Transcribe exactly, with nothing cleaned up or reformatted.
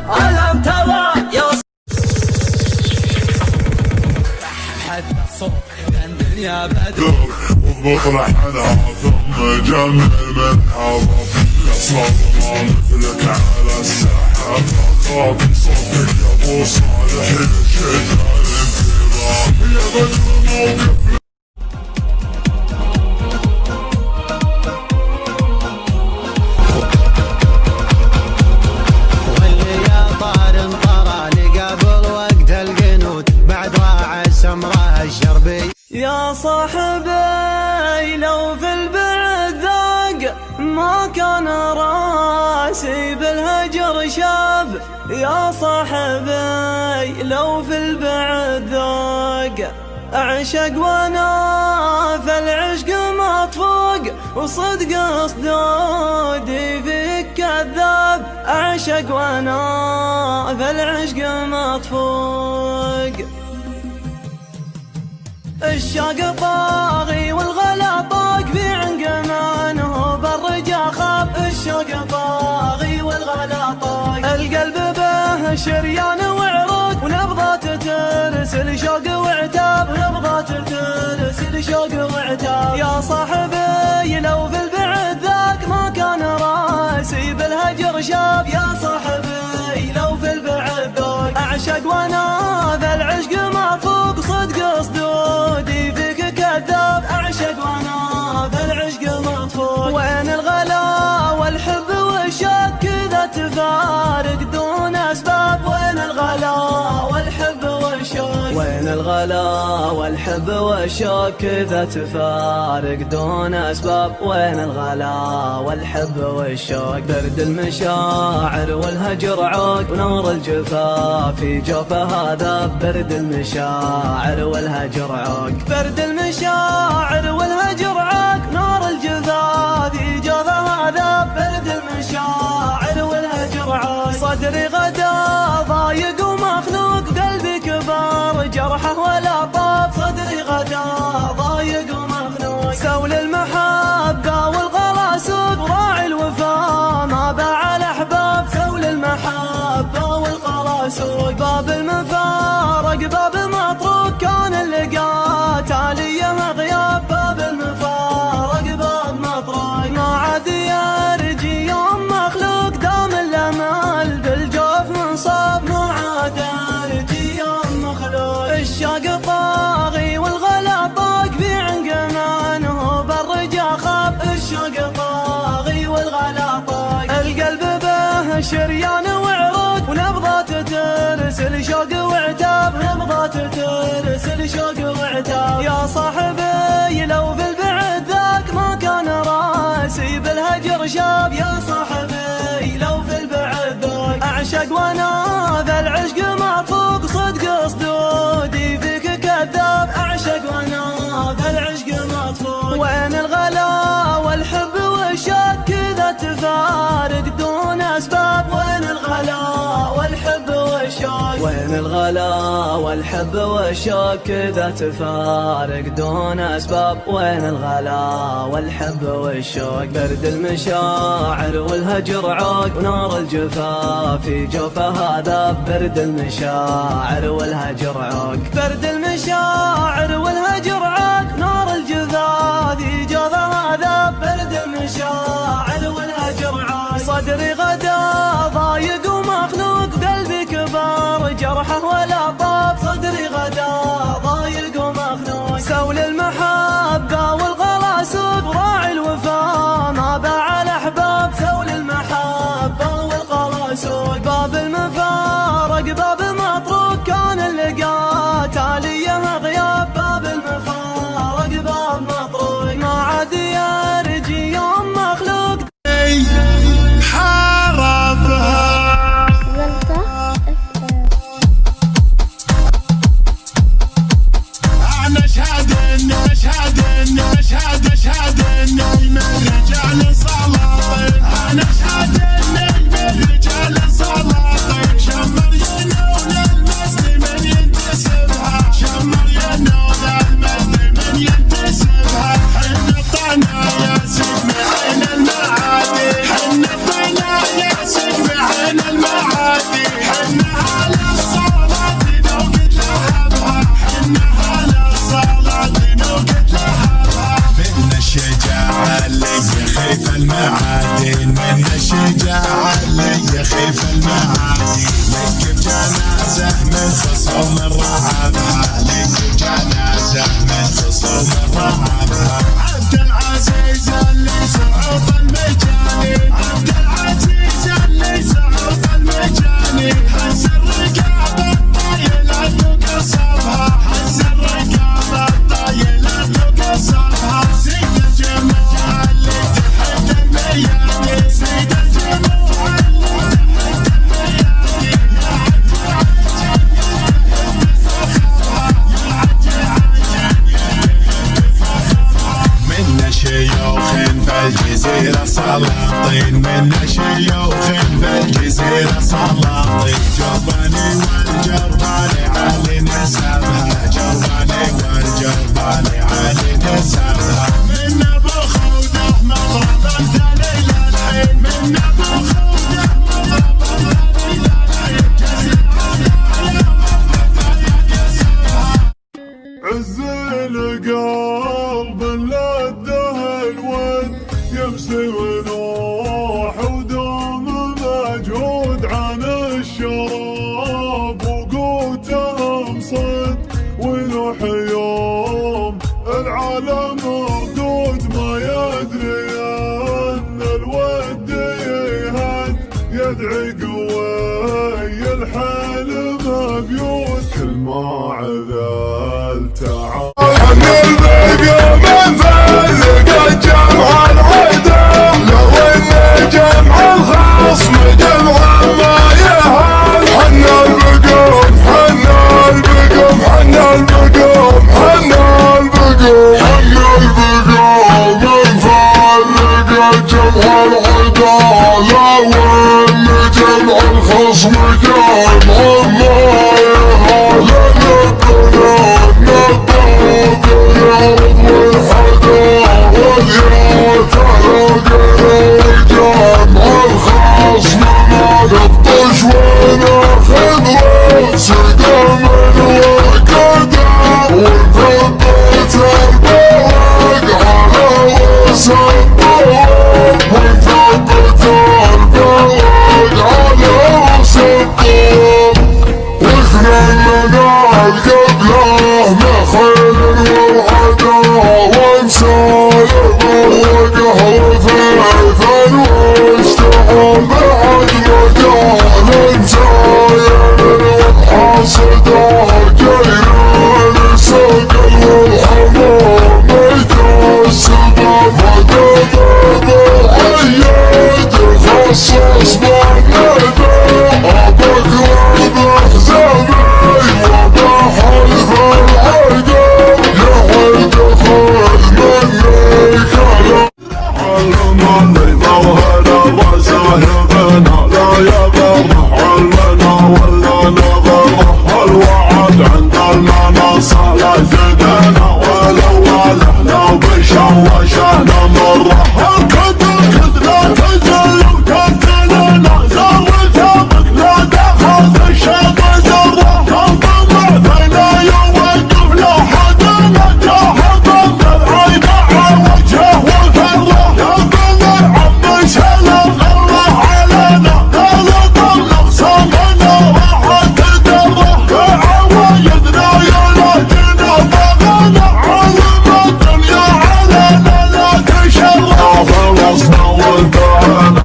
ألم ترى يا حد صوت الدنيا بدر وبطرح عنها ثم جمع من حرف يصاب ما مثلك على الساحة فقط صوتك يا ابو صالح الشجاع الانفراد يا بدر موقف يا صاحبي لو في البعد ذاق ما كان راسي بالهجر شاب. يا صاحبي لو في البعد ذاق أعشق وانا في العشق مطفوق وصدق صدودي فيك كذاب. أعشق وانا في العشق مطفوق الشوق طاغي والغلا طاق في عنقمانه بالرجا خاب. الشوق طاغي والغلا طاق القلب به شريان وعروق ونبضات ترسل شوق وعتاب ونبضات ترسل شوق وعتاب. يا صاحبي لو في البعد ذاك ما كان راسي بالهجر شاب. يا صاحبي لو في البعد ذاك أعشق وانا ذا العشق مطفوق صدق صدودي فيك كذاب. أعشق وانا ذا العشق مطفوق وين الغلا والحب والشوق كذا تفارق دون أسباب. وين الغلا والحب والشوق وين الغلا والحب والشوق كذا تفارق دون أسباب. وين الغلا والحب والشوق برد المشاعر والهجر عوق ونور الجفا في جوفه هذا. برد المشاعر والهجر عوق برد المشاعر والهجر عوق نور الجفا في جوفه هذا. برد المشاعر والهجر عوق صدري غدا ضايق ومخنوق قلبي كبار جرحه ولا طاب. صدري غدا ضايق ومخنوق سول المحبة والغلا سوق راعي الوفا ما باع الأحباب. سول المحبة والغلا سوق باب المفارق باب مطروق كان اللقاء تاليه غياب. باب المفارق باب مطروق ما عاد يرجي يوم مخلوق دام الأمل بالجوف منصاب. ما عاد يرجي يوم مخلوق الشوق طاغي والغلا طاق في عنقمانه بالرجا خاب. الشوق طاغي والغلا طاق القلب به شريان وعروق ونبضات ترسل شوق وعتاب ونبضات ترسل شوق وعتاب. يا صاحبي لو في البعد ذاك ما كان راسي بالهجر شاب. يا صاحبي لو في البعد ذاك أعشق وانا ذا العشق مطفوق صدق صدودي فيك كذاب. أعشق وانا ذا العشق مطفوق وين الغلا والحب والشوق كذا تفارق دون أسباب. وين الغلا والحب والشوق وين الغلا والحب والشوق كذا تفارق دون أسباب. وين الغلا والحب والشوق برد المشاعر والهجر عوق ونار الجفا في جوفه هذا. برد المشاعر والهجر عوق برد المشاعر والهجر عوق نار الجفا في جوفه هذا. برد المشاعر والهجر عوق صدري غدا ضايق ومخنوق قلبي كبار جرحه ولا طاب. صدري غدا ضايق ومخنوق سول المحبة والغلا سوق راعي الوفا ما باع الأحباب. سول المحبة والغلا سوق باب المفارق باب مطروق كان اللقاء تاليه غياب. باب المفارق باب مطروق ما عاد يرجي يوم مخلوق حرام المعادي لك بجنازة من خصوم رهبها لك بجنازة من خصوم رهبها عبد العزيز اللي سعوف المجاني عبد العزيز اللي سعوف المجاني حس الرقابة الطايلة تقصفها حس الرقابة الطايلة تقصفها سيد الجموع اللي تحت الميادي سيد الجموع اللي تحت الميادي يا منا شيوخ في الجزيرة سلاطين منا شيوخ في الجزيرة سلاطين جرباني والجرباني علي نسبها جرباني والجرباني علي نسبها من ابو خوده مضرب الثاني للحين من ابو خوده مضرب الثاني للحين جزير على على مضرب يكسرها عز القلب لده الود يمسي ونوح ودوم مجهود عن الشراب وقوتهم صد ونوح يوم العالم مردود ما يدري ان الود يهد يدعي قوي الحلم بيوت كل ما عذل تعال من فلق الجمع العدا لو ان جمع الخصم جمع ما يهل حنا البقوم حنا البقوم حنا البقوم حنا البقوم حنا البقوم من فلق الجمع العدا لو ان جمع الخصم جمع ما يهل نبنا نبنا بالارض والحدا واليوت على جمع الخصم ما نبطش وناخذ راس قام وكدا ونثبت البواق على راس الطوب ونثبت البواق على راس الطوب واحنا المنال قبله مخيل ووعدا ومسالب وقهوة فيفا واشتغل بعد مجال زاين وبحاصده جيران سقل والحمام يكسب مدام بالعيد خصص بالندى ابكر بحزامي وبحلف العقل يعد خذ مني كلام علمني موهنا وساهبنا لا يبرح علمنا ولا نغرح الوعد عند المنصة لا زدنا ولو ولحنا وبشوش